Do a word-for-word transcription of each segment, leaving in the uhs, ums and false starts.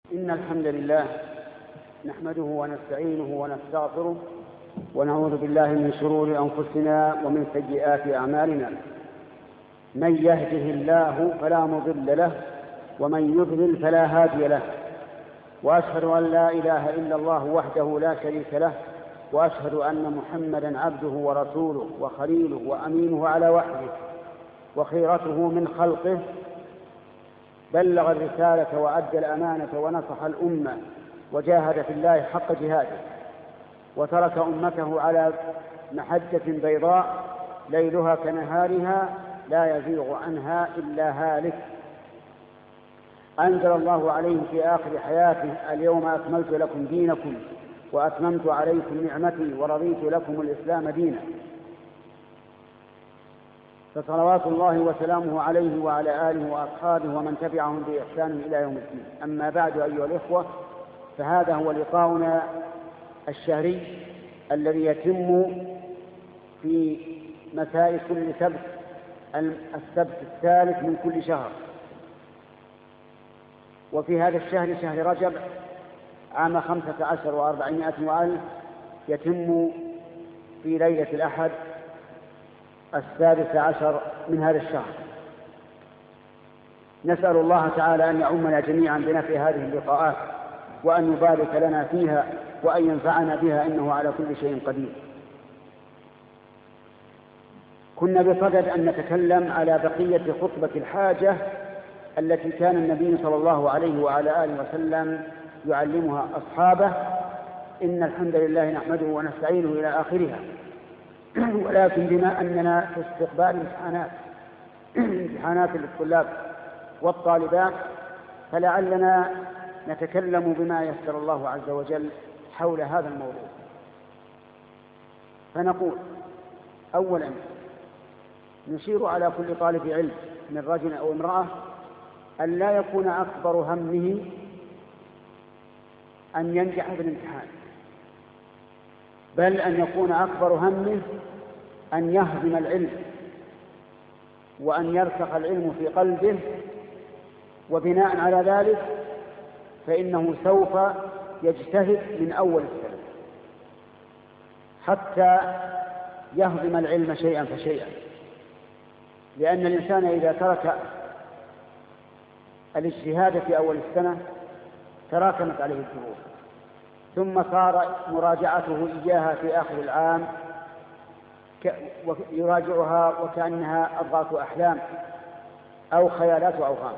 إن الحمد لله نحمده ونستعينه ونستغفره ونعوذ بالله من شرور أنفسنا ومن سيئات أعمالنا. من يهده الله فلا مضل له ومن يضلل فلا هادي له، وأشهد أن لا إله إلا الله وحده لا شريك له، وأشهد أن محمدا عبده ورسوله وخليله وأمينه على وحده وخيرته من خلقه، بلغ الرسالة وأدى الأمانة ونصح الأمة وجاهد في الله حق جهاده، وترك أمته على محجة بيضاء ليلها كنهارها لا يزيغ عنها إلا هالك. أنزل الله عليه في آخر حياته: اليوم أكملت لكم دينكم وأتممت عليكم نعمتي ورضيت لكم الإسلام دينا. فصلوات الله وسلامه عليه وعلى آله وأصحابه ومن تبعهم بإحسان إلى يوم الدين. أما بعد أيها الإخوة، فهذا هو لقاؤنا الشهري الذي يتم في مساء كل سبت، السبت الثالث من كل شهر. وفي هذا الشهر، شهر رجب، عام خمسة عشر وأربعمائة وألف، يتم في ليلة الأحد السادس عشر من هذا الشهر. نسأل الله تعالى أن يعمنا جميعا بنفع هذه اللقاءات، وأن يبارك لنا فيها، وأن ينفعنا بها، إنه على كل شيء قدير. كنا بصدد أن نتكلم على بقية خطبة الحاجة التي كان النبي صلى الله عليه وعلى آله وسلم يعلمها أصحابه: إن الحمد لله نحمده ونستعينه إلى آخرها. ولكن بما أننا في استقبال امتحانات امتحانات للطلاب والطالبات، فلعلنا نتكلم بما يسر الله عز وجل حول هذا الموضوع. فنقول: أولا، نشير على كل طالب علم من رجل أو امرأة أن لا يكون أكبر همه أن ينجح في الامتحان، بل أن يكون أكبر همه أن يهضم العلم وأن يرسخ العلم في قلبه، وبناء على ذلك فإنه سوف يجتهد من أول السنة حتى يهضم العلم شيئا فشيئا. لأن الإنسان إذا ترك الاجتهاد في أول السنة تراكمت عليه الظروف، ثم صار مراجعته إياها في آخر العام يراجعها وكأنها أضغاث أحلام أو خيالات أوهام.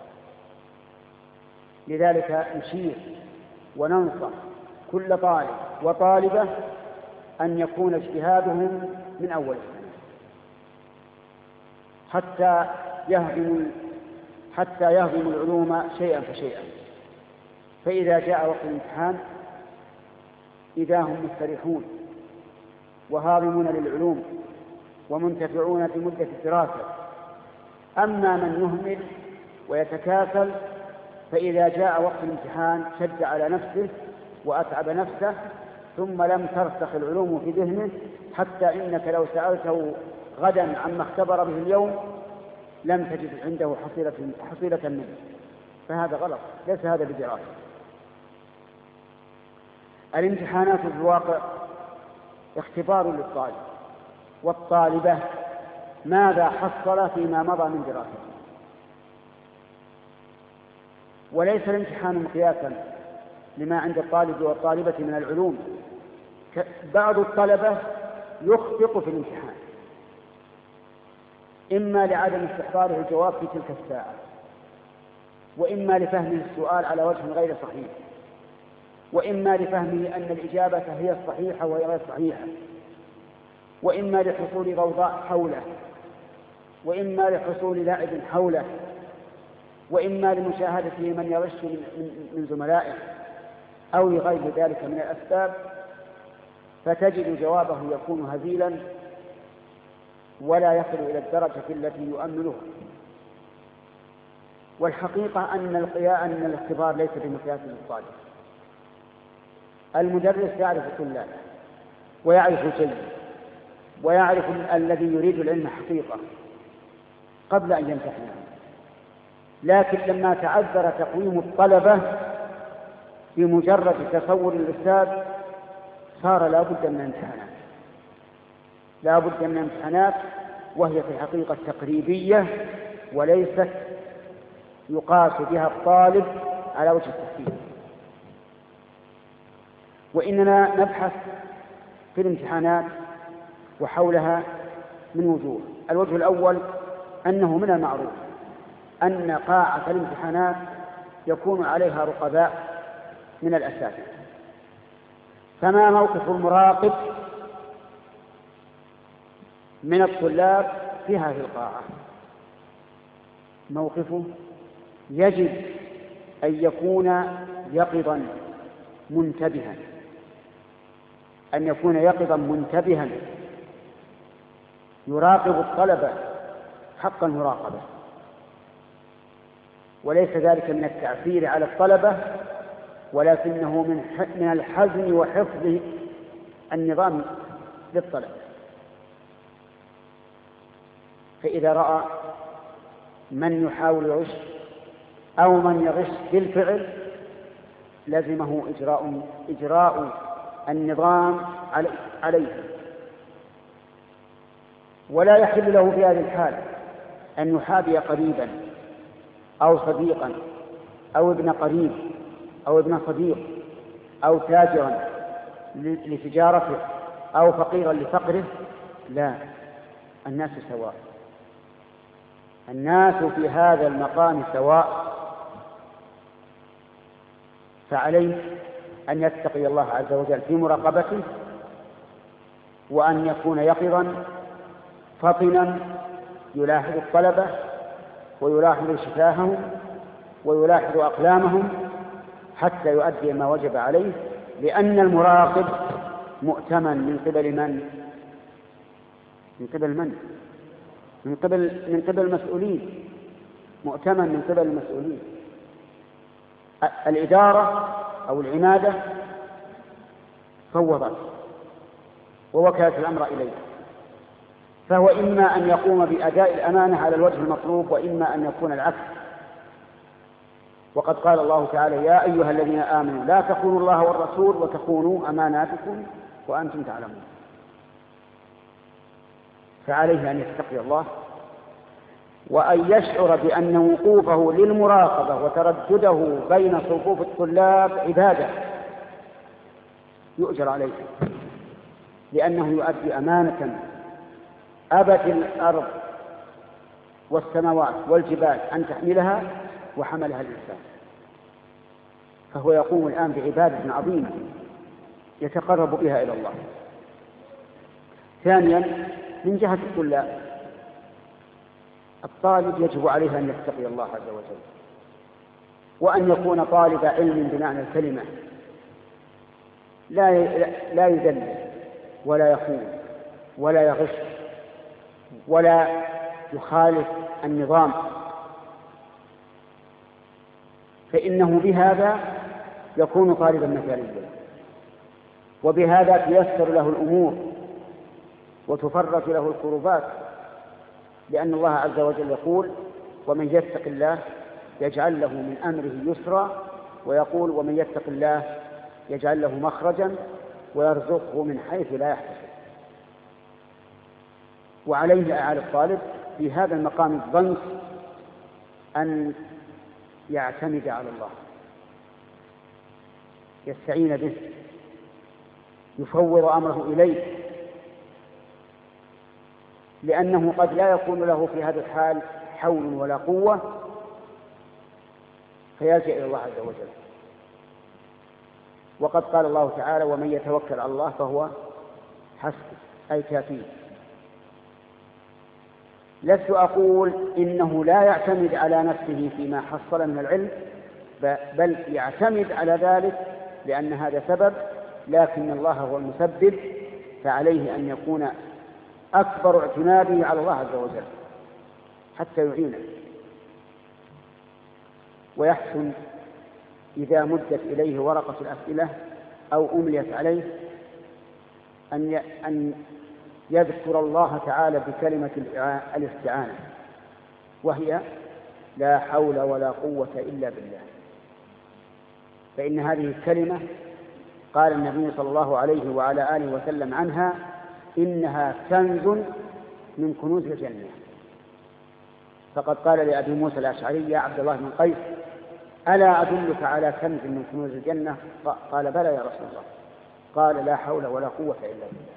لذلك نشير وننصح كل طالب وطالبة أن يكون اجتهادهم من أول السنة حتى يهضم حتى يهضم العلوم شيئا فشيئا. فإذا جاء وقت الامتحان إذا هم مستريحون وهاضمون للعلوم ومنتفعون في مدة الدراسة. أما من يهمل ويتكاسل فإذا جاء وقت الامتحان شد على نفسه وأتعب نفسه، ثم لم ترسخ العلوم في ذهنه، حتى إنك لو سألته غدا عما اختبر به اليوم لم تجد عنده حصيلة, حصيلة منه. فهذا غلط، ليس هذا بدراسة. الامتحانات في الواقع اختبار للطالب والطالبة ماذا حصل فيما مضى من دراسته، وليس الامتحان مقياسا لما عند الطالب والطالبة من العلوم. بعض الطلبة يخطئ في الامتحان، إما لعدم استحضاره الجواب في تلك الساعة، وإما لفهمه السؤال على وجه غير صحيح، وإما لفهمه أن الإجابة هي الصحيحة وهي غير صحيحة، وإما لحصول ضوضاء حوله، وإما لحصول لاعب حوله، وإما لمشاهدته من يغش من زملائه، أو لغير ذلك من الأسباب. فتجد جوابه يكون هزيلا ولا يصل إلى الدرجة التي يؤملها. والحقيقة أن القياء أن الاختبار ليس بمقياس للطالب. المدرس يعرف الطلاب ويعرف الجيد ويعرف الذي يريد العلم حقيقة قبل أن يمتحنه، لكن لما تعذر تقويم الطلبة بمجرد تصور الأستاذ صار لا بد من الامتحانات، لا بد من الامتحانات، وهي في الحقيقة تقريبية وليست يقاس بها الطالب على وجه التحديد. وإننا نبحث في الامتحانات وحولها من وجوه. الوجه الأول أنه من المعروف أن قاعة الامتحانات يكون عليها رقباء من الأساتذة، فما موقف المراقب من الطلاب في هذه القاعة؟ موقفه يجب أن يكون يقظا منتبها، أن يكون يقظا منتبها يراقب الطلبة حق المراقبة، وليس ذلك من التعسير على الطلبة، ولكنه من الحزم وحفظ النظام للطلبة. فإذا رأى من يحاول يغش أو من يغش بالفعل لزمه إجراء, إجراء النظام عليه، ولا يحل له في هذه الحال أن يحابي قريبا أو صديقا أو ابن قريب أو ابن صديق أو تاجرا لتجارته أو فقيرا لفقره. لا، الناس سواء، الناس في هذا المقام سواء، فعليه أن يتقي الله عز وجل في مراقبته، وأن يكون يقظا فطنا يلاحظ الطلبة ويلاحظ شفاههم ويلاحظ أقلامهم حتى يؤدي ما وجب عليه، لأن المراقب مؤتمن من قبل من؟ من قبل من؟ من قبل من قبل المسؤولين، مؤتمن من قبل المسؤولين. الإدارة أو العمادة فوضت ووكلت الأمر إليه، فهو إما أن يقوم بأداء الأمانة على الوجه المطلوب، وإما أن يكون العكس. وقد قال الله تعالى: يا أيها الذين آمنوا لا تخونوا الله والرسول وتخونوا أماناتكم وأنتم تعلمون. فعليه أن يتقي الله، وأن يشعر بأن وقوفه للمراقبة وتردده بين صفوف الطلاب عبادة يؤجر عليه، لأنه يؤدي أمانة أبت الأرض والسماوات والجبال أن تحملها وحملها الإنسان، فهو يقوم الآن بعبادة عظيمة يتقرب بها إلى الله. ثانيا، من جهة الطلاب، الطالب يجب عليه أن يتقي الله عز وجل، وأن يكون طالب علم بمعنى الكلمة، لا لا يذل ولا يخون ولا يغش ولا يخالف النظام، فإنه بهذا يكون طالبا مثاليا، وبهذا تيسر له الأمور وتفرج له الكروبات، لأن الله عز وجل يقول: ومن يتق الله يجعل له من أمره يسرا، ويقول: ومن يتق الله يجعل له مخرجا ويرزقه من حيث لا يحتسب. وعليه على الطالب في هذا المقام الضنك أن يعتمد على الله، يستعين به، يفوض أمره إليه، لأنه قد لا يكون له في هذا الحال حول ولا قوة، فيلجأ إلى الله عز وجل. وقد قال الله تعالى: ومن يتوكل على الله فهو حسبه، أي كافيه. لست أقول إنه لا يعتمد على نفسه فيما حصل من العلم، بل يعتمد على ذلك لأن هذا سبب، لكن الله هو المسبب، فعليه أن يكون أكبر اعتماده على الله عز وجل حتى يعينه. ويحسن إذا مدت إليه ورقة الأسئلة أو أمليت عليه أن أن يذكر الله تعالى بكلمة الاستعانة، وهي: لا حول ولا قوة إلا بالله. فإن هذه الكلمة قال النبي صلى الله عليه وعلى آله وسلم عنها إنها كنز من كنوز الجنة. فقد قال لأبي موسى الأشعري يا عبد الله بن قيس ألا أدلك على كنز من كنوز الجنة؟ قال بلى يا رسول الله. قال لا حول ولا قوة إلا بالله.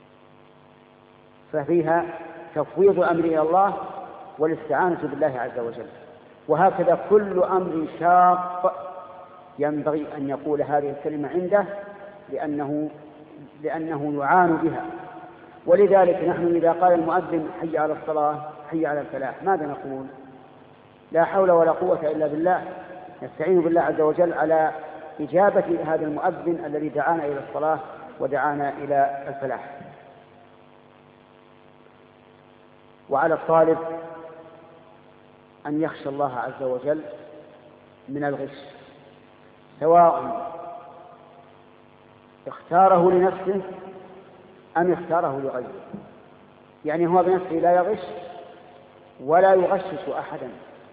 ففيها تفويض أمر إلى الله والاستعانة بالله عز وجل. وهكذا كل أمر شاق ينبغي أن يقول هذه الكلمة عنده لأنه, لأنه يعان بها. ولذلك نحن إذا قال المؤذن حي على الصلاة حي على الفلاح ماذا نقول؟ لا حول ولا قوة إلا بالله. نستعين بالله عز وجل على إجابة هذا المؤذن الذي دعانا إلى الصلاة ودعانا إلى الفلاح. وعلى الطالب أن يخشى الله عز وجل من الغش، سواء اختاره لنفسه أم اختاره لغيره. يعني هو بنفسه لا يغش ولا يغشش أحدا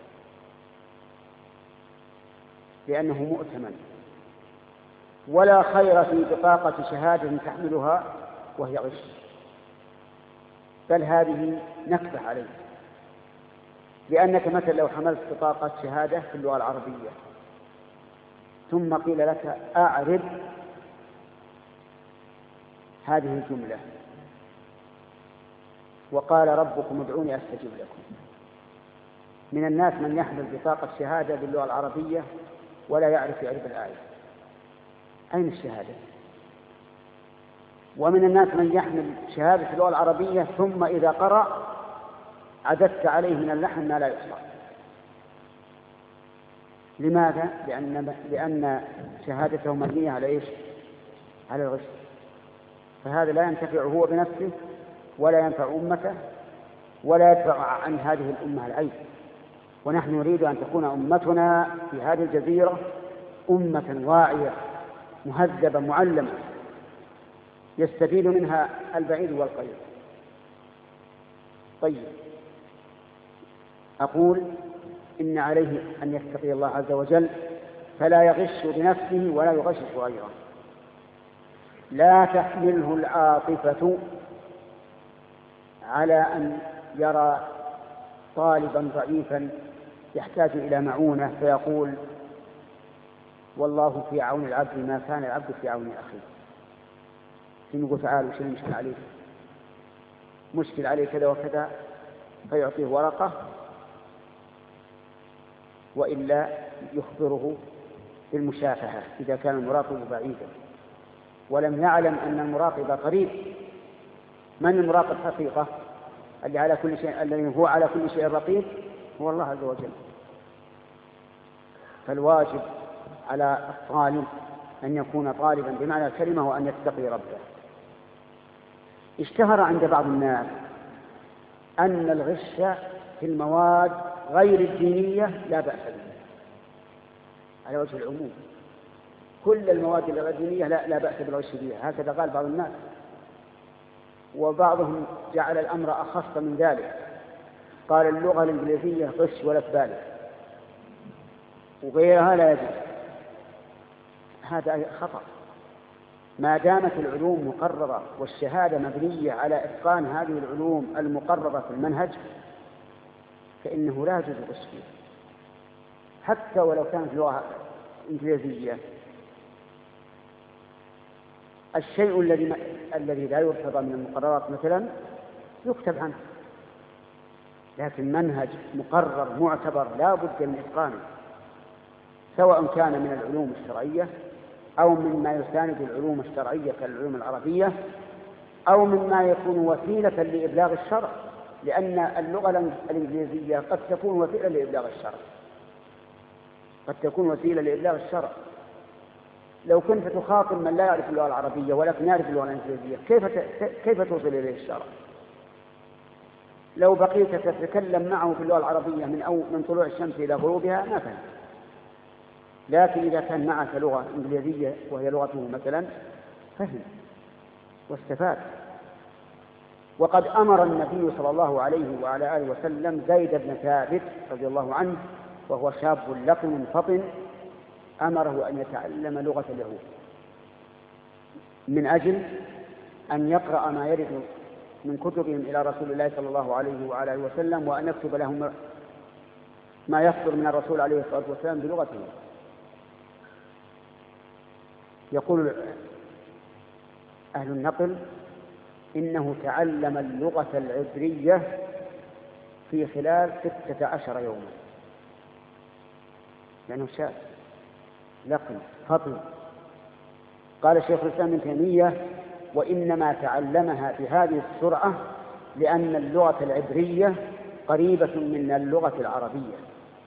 لأنه مؤتمن، ولا خير في بطاقة شهادة تحملها وهي غش، بل هذه نكبة عليه. لأنك مثلا لو حملت بطاقة شهادة في اللغة العربية ثم قيل لك أعرب هذه الجملة وقال ربكم ادعوني أستجب لكم. من الناس من يحمل بطاقة شهادة باللغة العربية ولا يعرف يعرف الآية، أين الشهادة؟ ومن الناس من يحمل شهادة اللغة العربية ثم إذا قرأ عددت عليه من اللحن ما لا يحصى. لماذا؟ لأن, لأن شهادته مبنية على إيش؟ على الغش. فهذا لا ينتفع هو بنفسه ولا ينفع أمته ولا يدفع عن هذه الأمة العيب. ونحن نريد أن تكون أمتنا في هذه الجزيرة أمة واعية مهذبة معلمة يستفيد منها البعيد والقريب. طيب، أقول إن عليه أن يتقي الله عز وجل فلا يغش بنفسه ولا يغشش غيره. لا تحمله العاطفة على أن يرى طالبا ضعيفا يحتاج إلى معونة فيقول والله في عون العبد ما كان العبد في عون أخيه. يقول تعالوا شو المشكل عليك؟ مشكل عليه كذا وكذا، فيعطيه ورقة وإلا يخبره بالمشافهة إذا كان المراقب بعيدا ولم يعلم أن المراقب قريب. من المراقب حقيقة؟ الذي على كل شيء، الذي هو على كل شيء رقيب هو الله عز وجل. فالواجب على الطالب أن يكون طالبا بمعنى الكلمة وأن يتقي ربه. اشتهر عند بعض الناس أن الغش في المواد غير الدينية لا بأس به على وجه العموم. كل المواد الغير الدينية لا, لا بأس بالغش فيها، هكذا قال بعض الناس. وبعضهم جعل الأمر أخص من ذلك، قال اللغة الإنجليزية غش ولا تبالغ وغيرها لا يجوز. هذا خطأ. ما دامت العلوم مقررة والشهادة مبنية على إتقان هذه العلوم المقررة في المنهج فإنه لا يجوز الغش فيها حتى ولو كانت لغة إنجليزية. الشيء الذي الذي لا يرتضى من المقررات مثلا يكتب عنه، لكن منهج مقرر معتبر لا بد من إتقانه، سواء كان من العلوم الشرعية أو مما يساند العلوم الشرعية كالعلوم العربية أو مما يكون وسيلة لإبلاغ الشرع، لأن اللغة الإنجليزية قد تكون وسيلة لإبلاغ الشرع قد تكون وسيلة لإبلاغ الشرع. لو كنت تخاطب من لا يعرف اللغة العربية ولكن يعرف اللغة الإنجليزية كيف كيف توصل إليه الشرع؟ لو بقيت تتكلم معه في اللغة العربية من أو من طلوع الشمس إلى غروبها ما فهم. لكن إذا كان معك لغة إنجليزية وهي لغته مثلا فهم واستفاد. وقد أمر النبي صلى الله عليه وعلى آله وسلم زيد بن ثابت رضي الله عنه وهو شاب لقن فطن أمره أن يتعلم لغة اليهود من أجل أن يقرأ ما يرد من كتبهم إلى رسول الله صلى الله عليه وعلى آله وسلم، وأن يكتب لهم ما يصدر من الرسول عليه الصلاة والسلام بلغته. يقول أهل النقل إنه تعلم اللغة العبرية في خلال ستة عشر يوما، لأنه شاب لقن فطن. قال الشيخ الإسلام ابن تيمية: وإنما تعلمها بهذه السرعة لأن اللغة العبرية قريبة من اللغة العربية،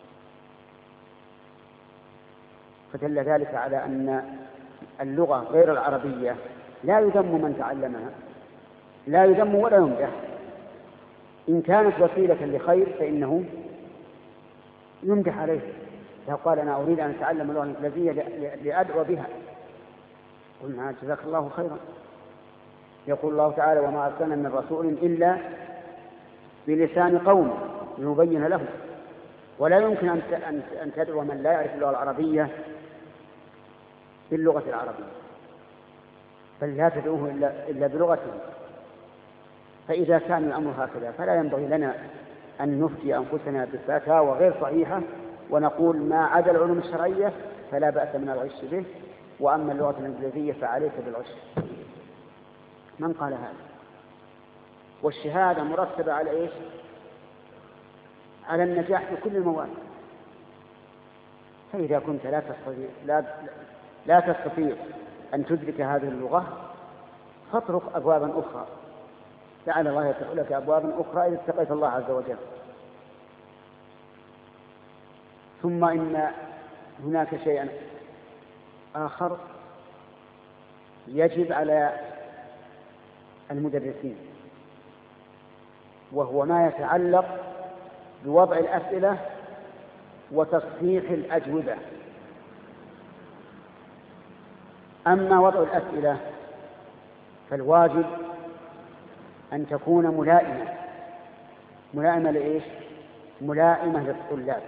فدل ذلك على أن اللغة غير العربية لا يذم من تعلمها، لا يذم ولا يمدح. إن كانت وسيلة لخير فإنه يمدح عليه. لو قال: أنا أريد أن أتعلم اللغة الإنجليزية لأدعو بها، قلنا: جزاك الله خيرا. يقول الله تعالى: وما أرسلنا من رسول إلا بلسان قوم ليبين له. ولا يمكن أن تدعو من لا يعرف اللغة العربية باللغة العربية، بل لا تدعوه إلا بلغته. فإذا كان الأمر هكذا فلا ينبغي لنا أن نفتي أنفسنا بفتاوى غير صحيحة ونقول ما عدا العلوم الشرعية فلا بأس من الغش به، وأما اللغة الإنجليزية فعليك بالغش. من قال هذا؟ والشهادة مرتبة على إيش؟ على النجاح في كل المواد. فإذا كنت لا تستطيع لا, لا تستطيع أن تدرك هذه اللغة فاترك أبوابا أخرى، لعل الله يفتح لك أبوابا أخرى إذا اتقيت الله عز وجل. ثم إن هناك شيئا آخر يجب على المدرسين، وهو ما يتعلق بوضع الأسئلة وتصحيح الأجوبة. أما وضع الأسئلة فالواجب أن تكون ملائمة. ملائمة لإيش؟ ملائمة للطلاب،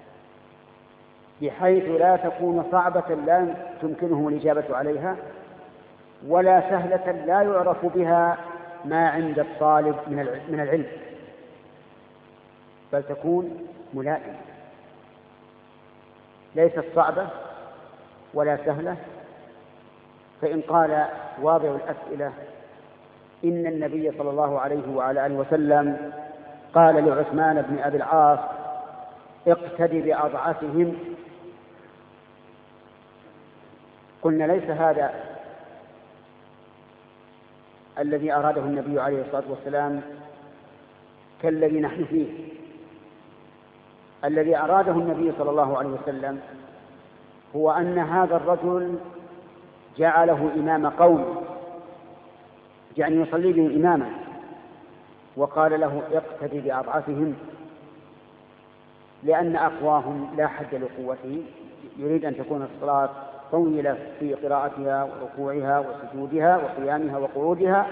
بحيث لا تكون صعبة لا تمكنهم الإجابة عليها، ولا سهلة لا يعرف بها ما عند الطالب من العلم، بل تكون ملائمة، ليست صعبة ولا سهلة. فإن قال واضع الأسئلة: إن النبي صلى الله عليه وعلى آله وسلم قال لعثمان بن أبي العاص: اقتدي بأضعفهم، قلنا ليس هذا الذي أراده النبي عليه الصلاة والسلام كالذي نحن فيه. الذي أراده النبي صلى الله عليه وسلم هو أن هذا الرجل جعله إمام قوم، يعني يصلي بهم إماما، وقال له: اقتدي بأضعفهم، لأن أقواهم لا حد لقوته، يريد أن تكون الصلاة طويلة في قراءتها وركوعها وسجودها وقيامها وقعودها،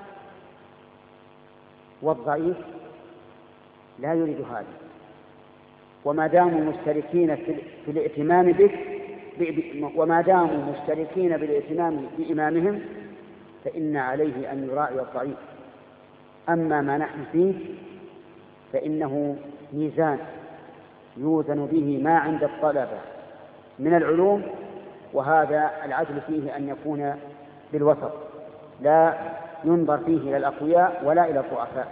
والضعيف لا يريد هذا. وما داموا مشتركين في الائتمام بك وما داموا مشتركين بالائتمام بإمامهم فإن عليه أن يراعي الضعيف. أما ما نحن فيه فإنه ميزان يوزن به ما عند الطلبة من العلوم، وهذا العدل فيه أن يكون بالوسط، لا ينظر فيه إلى الأقوياء ولا إلى الضعفاء.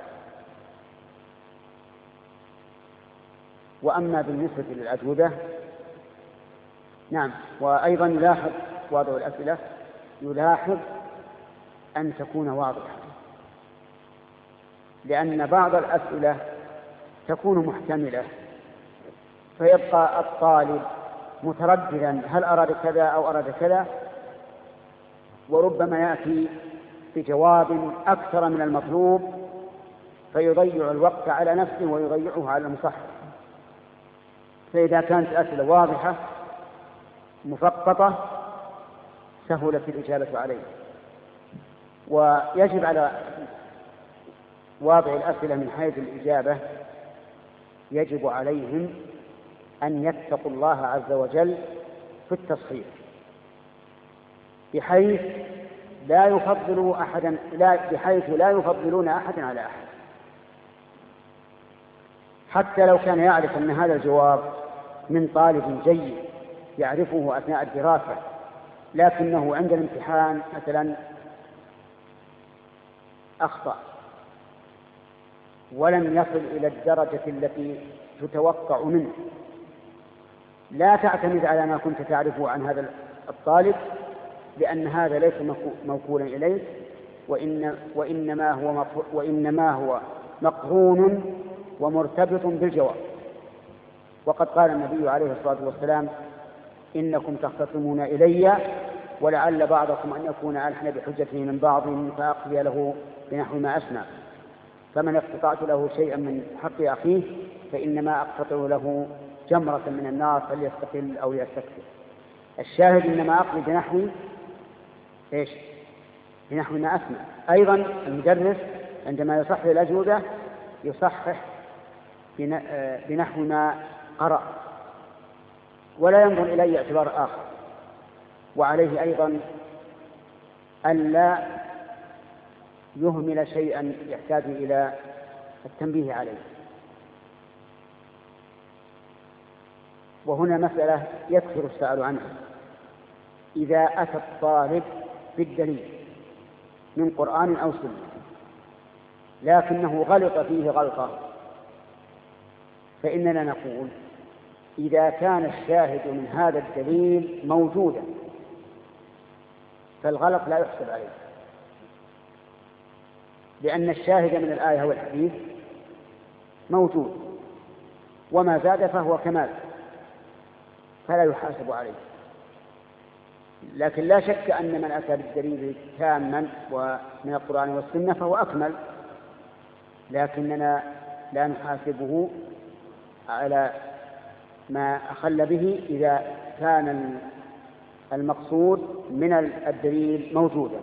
وأما بالنسبة للأجوبة، نعم، وأيضا يلاحظ وضع الأسئلة يلاحظ أن تكون واضحة، لأن بعض الأسئلة تكون محتملة، فيبقى الطالب مترددا هل أراد كذا أو أراد كذا، وربما يأتي بجواب أكثر من المطلوب فيضيع الوقت على نفسه ويضيعه على المصحح. فإذا كانت الأسئلة واضحة مفقطة سهلت الإجابة عليه. ويجب على واضع الأسئلة من حيث الإجابة يجب عليهم أن يتقوا الله عز وجل في التصحيح، بحيث لا يفضلوا أحدا لا بحيث لا يفضلون أحدا على أحد، حتى لو كان يعرف أن هذا الجواب من طالب جيد يعرفه أثناء الدراسة، لكنه عند الامتحان مثلا أخطأ ولم يصل إلى الدرجة التي تتوقع منه. لا تعتمد على ما كنت تعرفه عن هذا الطالب، لأن هذا ليس موكولا إليه، وإن وإنما هو وإنما هو مقرون ومرتبط بالجواب. وقد قال النبي عليه الصلاة والسلام: إنكم تختصمون إلي ولعل بعضكم أن يكون ألحن بحجته من بعض فأقضي له بنحو ما أسمع، فمن اقتطعت له شيئا من حق أخيه فإنما أقتطع له جمرة من النار فليستقل أو يستكثر. الشاهد إنما أقضي بنحو إيش؟ بنحو ما أسمع. أيضا المدرس عندما يصحح الأجوبة يصحح بنحو ما قرأ ولا ينظر إلى أي اعتبار آخر. وعليه أيضا ألا يهمل شيئا يحتاج إلى التنبيه عليه. وهنا مسألة يكثر السؤال عنها: إذا أتى الطالب بالدليل من قرآن أو سنة لكنه غلط فيه غلطة، فإننا نقول: إذا كان الشاهد من هذا الدليل موجودا فالغلط لا يحسب عليه، لأن الشاهد من الآية والحديث موجود، وما زاد فهو كمال فلا يحاسب عليه. لكن لا شك أن من أتى بالدليل تاما ومن القرآن والسنة فهو أكمل، لكننا لا نحاسبه على ما أخل به إذا كان المقصود من الدليل موجودا.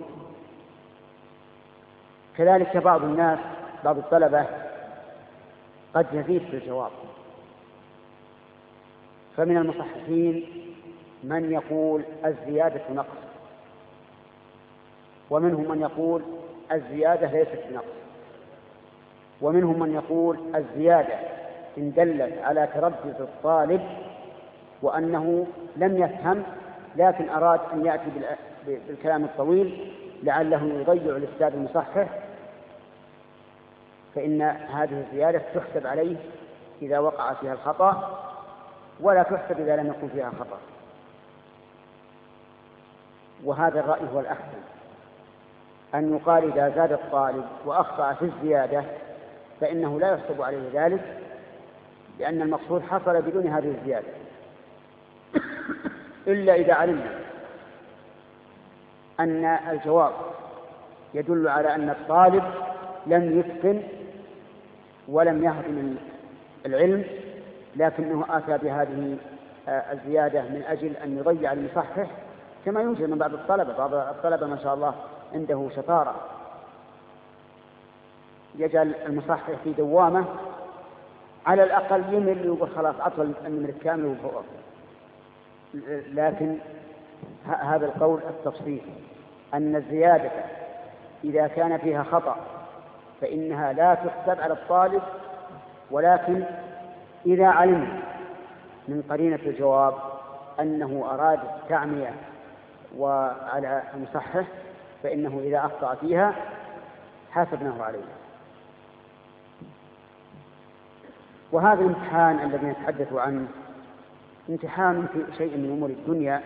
كذلك بعض الناس بعض الطلبة قد يزيد في الجواب، فمن المصححين من يقول الزيادة نقص، ومنهم من يقول الزيادة ليست بنقص، ومنهم من يقول الزيادة إن دلت على تردد الطالب وأنه لم يفهم لكن أراد أن يأتي بالكلام الطويل لعله يضيع الأستاذ المصحح، فإن هذه الزيادة تحسب عليه إذا وقع فيها الخطأ، ولا تحسب إذا لم يكن فيها خطأ. وهذا الرأي هو الأحسن، أن يقال إذا زاد الطالب وأخطأ في الزيادة فإنه لا يحسب عليه ذلك، لأن المقصود حصل بدون هذه الزيادة، إلا إذا علمنا أن الجواب يدل على أن الطالب لم يتقن ولم يهضم العلم، لكنه آتى بهذه الزيادة من أجل أن يضيع المصحح، كما يوجد من بعض الطلبة. بعض الطلبة ما شاء الله عنده شطارة، يجعل المصحح في دوامة على الأقل يمل ويقول خلاص أطول النمر الكامل وفوق. لكن هذا القول التفصيل أن الزيادة إذا كان فيها خطأ فإنها لا تحسب على الطالب، ولكن إذا علم من قرينة الجواب أنه أراد التعمية وعلى المصحح فإنه إذا أخطأ فيها حاسبناه عليه. وهذا الامتحان الذي نتحدث عنه امتحان في شيء من أمور الدنيا،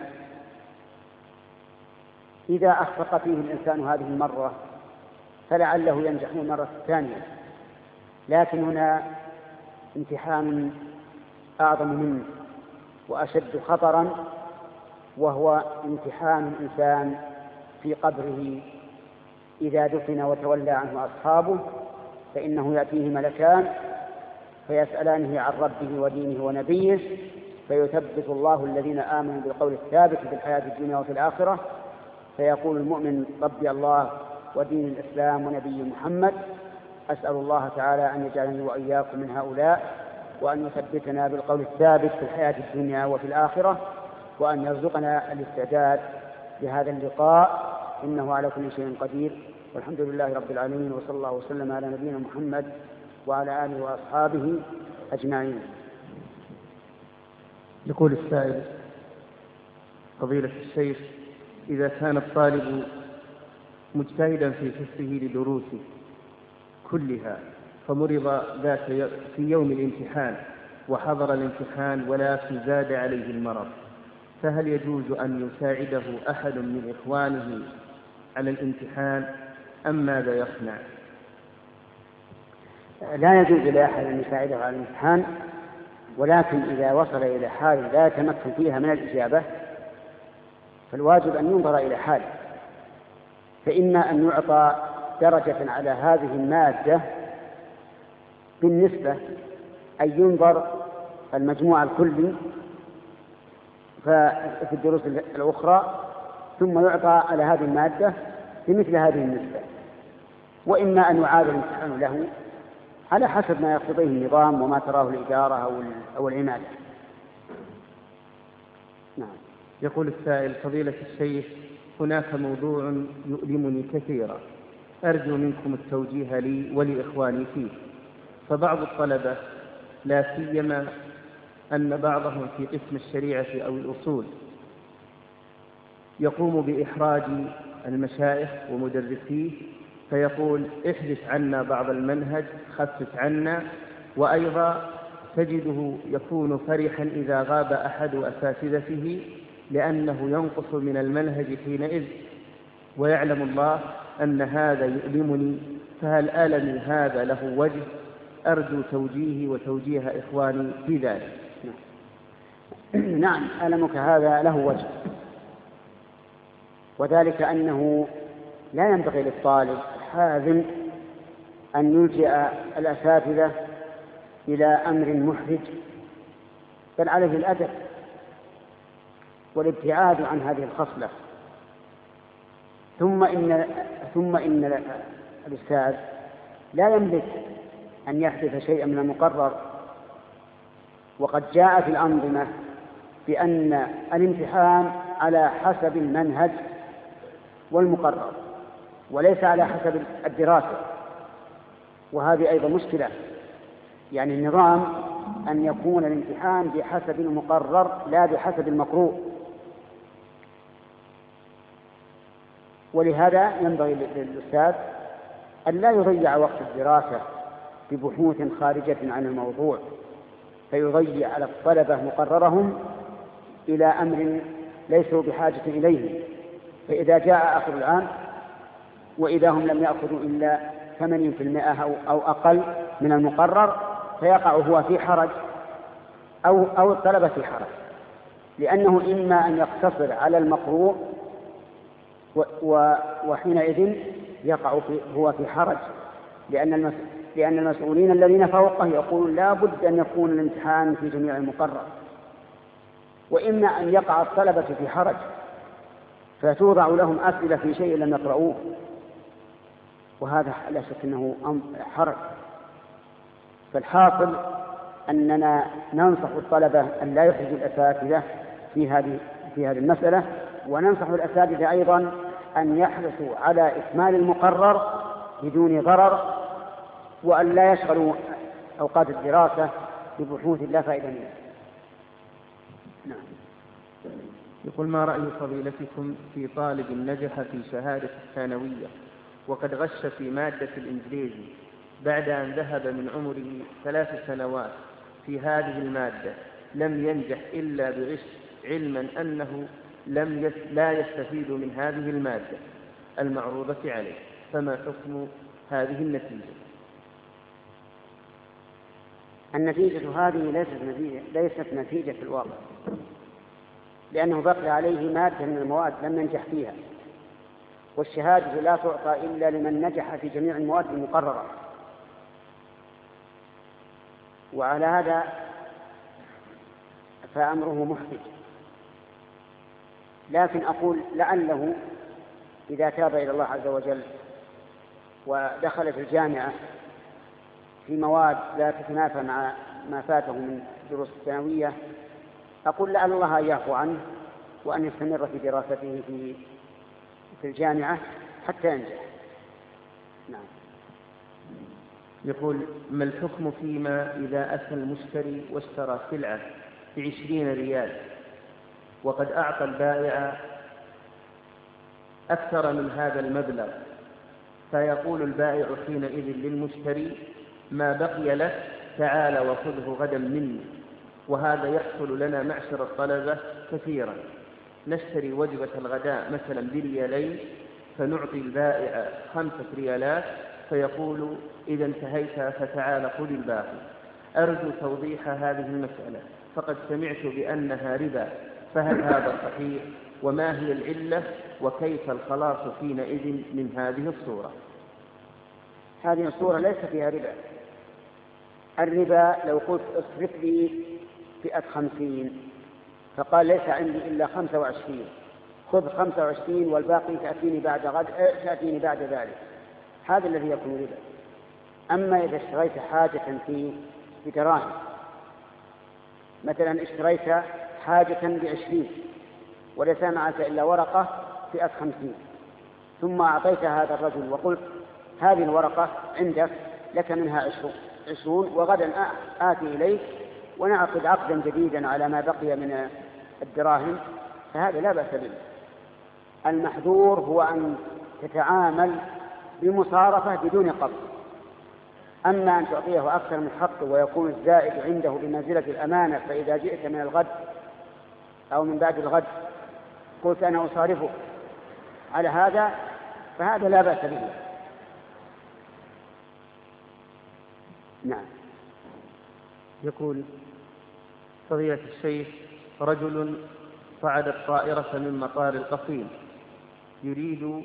إذا أخفق فيه الإنسان هذه المرة فلعله ينجح المرة الثانية، لكن هنا امتحان أعظم منه وأشد خطرا، وهو امتحان الإنسان في قبره إذا دفن وتولى عنه أصحابه، فإنه يأتيه ملكان فيسألانه عن ربه ودينه ونبيه، فيثبت الله الذين آمنوا بالقول الثابت في الحياة الدنيا وفي الآخرة، فيقول المؤمن ربي الله ودين الإسلام ونبي محمد. أسأل الله تعالى أن يجعلني وإياكم من هؤلاء، وأن يثبتنا بالقول الثابت في الحياة الدنيا وفي الآخرة، وأن يرزقنا الاستعداد لهذا اللقاء، إنه على كل شيء قدير. والحمد لله رب العالمين، وصلى الله وسلم على نبينا محمد وعلى آله وأصحابه أجمعين. يقول السائل: فضيلة الشيخ، إذا كان الطالب مجتهدا في حفظه لدروسه كلها فمرض ذات في يوم الامتحان وحضر الامتحان ولكن زاد عليه المرض، فهل يجوز أن يساعده أحد من إخوانه على الامتحان أم ماذا يصنع؟ لا يجوز لأحد أن يساعده على الامتحان، ولكن إذا وصل إلى حال لا يتمكن فيها من الإجابة فالواجب أن ينظر إلى حاله، فإما أن يعطى درجة على هذه المادة بالنسبة أن ينظر المجموع الكلي في الدروس الأخرى ثم يعطى على هذه المادة بمثل هذه النسبة، وإما أن يعاد الامتحان له على حسب ما يقتضيه النظام وما تراه الإدارة أو العمادة. نعم. يقول السائل: فضيلة الشيخ، هناك موضوع يؤلمني كثيرا، أرجو منكم التوجيه لي ولإخواني فيه. فبعض الطلبة، لا سيما أن بعضهم في قسم الشريعة أو الأصول، يقوم بإحراج المشايخ ومدرسيه، فيقول: احذف عنا بعض المنهج، خفف عنا. وأيضا تجده يكون فرحا إذا غاب أحد أساتذته لأنه ينقص من المنهج حينئذ، ويعلم الله أن هذا يؤلمني، فهل ألمي هذا له وجه؟ أرجو توجيهي وتوجيه إخواني في ذلك. نعم، ألمك هذا له وجه، وذلك أنه لا ينبغي للطالب الحاذم أن يلجئ الأساتذة إلى أمر محرج، بل عليه الأدب والابتعاد عن هذه الخصلة. ثم إن ثم إن الأستاذ لا يملك أن يحدث شيئا من المقرر، وقد جاء في الأنظمة بأن الامتحان على حسب المنهج والمقرر وليس على حسب الدراسة، وهذه أيضا مشكلة. يعني النظام أن يكون الامتحان بحسب المقرر لا بحسب المقروء، ولهذا ينبغي للأستاذ أن لا يضيع وقت الدراسة ببحوث خارجة عن الموضوع فيضيع على الطلبة مقررهم إلى أمر ليسوا بحاجة إليه، فإذا جاء آخر العام وإذا هم لم يأخذوا إلا ثمانين بالمئة أو أقل من المقرر فيقع هو في حرج أو, أو الطلبة في حرج، لأنه إما أن يقتصر على المقروء وحينئذ يقع في هو في حرج، لأن لأن المسؤولين الذين فوقه يقولون لا بد أن يكون الامتحان في جميع المقرر، وإما أن يقع الطلبة في حرج فتوضع لهم أسئلة في شيء لم يقرؤوه، وهذا لا شك أنه حرج. فالحاصل أننا ننصح الطلبة أن لا يحرجوا الأساتذة في هذه في هذه المسألة، وننصح الأساتذة أيضا أن يحرصوا على إكمال المقرر بدون ضرر، وأن لا يشغلوا أوقات الدراسة ببحوث لا فائدة منها. نعم. يقول: ما رأي فضيلتكم في طالب نجح في شهادة الثانوية وقد غش في مادة الإنجليزي بعد أن ذهب من عمره ثلاث سنوات في هذه المادة، لم ينجح إلا بغش، علما أنه لم يس لا يستفيد من هذه المادة المعروضة عليه، فما حكم هذه النتيجة؟ النتيجة هذه ليست نتيجة, ليست نتيجة في الواقع، لأنه بقي عليه مادة من المواد لم ينجح فيها، والشهادة لا تعطى إلا لمن نجح في جميع المواد المقررة. وعلى هذا فأمره محرج، لكن أقول لعله إذا تاب إلى الله عز وجل ودخل في الجامعة في مواد لا تتنافى مع ما فاته من دروس الثانوية، أقول لعل الله يعفو عنه وأن يستمر في دراسته في في الجامعة حتى ينجح. نعم. يقول: ما الحكم فيما إذا أتى المشتري واشترى سلعة بعشرين ريال وقد أعطى البائع أكثر من هذا المبلغ، فيقول البائع حينئذ للمشتري: ما بقي لك تعال وخذه غدا مني. وهذا يحصل لنا معشر الطلبة كثيرا، نشتري وجبة الغداء مثلا بريالين فنعطي البائع خمسة ريالات فيقول: إذا انتهيت فتعال خذ الباقي. أرجو توضيح هذه المسألة، فقد سمعت بأنها ربا، فهل هذا صحيح؟ وما هي العلة؟ وكيف الخلاص حينئذ من هذه الصورة؟ هذه الصورة ليس فيها ربا. الربا لو قلت اصرف لي فئة خمسين فقال ليس عندي إلا خمسة وعشرين، خذ خمسة وعشرين والباقي تأتيني بعد غد تأتيني بعد ذلك، هذا الذي يكون ربا. أما إذا اشتريت حاجة في بدراهم، مثلا اشتريت حاجة بعشرين وليس معك إلا ورقة فئة خمسين، ثم أعطيت هذا الرجل وقلت: هذه الورقة عندك لك منها عشرون وغدا آتي إليك ونعقد عقدا جديدا على ما بقي من الدراهم، فهذا لا بأس به. المحذور هو أن تتعامل بمصارفة بدون قبض. أما أن تعطيه أكثر من حقه ويكون الزائد عنده بمنزلة الأمانة، فإذا جئت من الغد أو من بعد الغد قلت أنا أصارفه على هذا، فهذا لا بأس به. نعم. يقول: فضيلة الشيخ، رجل صعد الطائرة من مطار القصيم يريد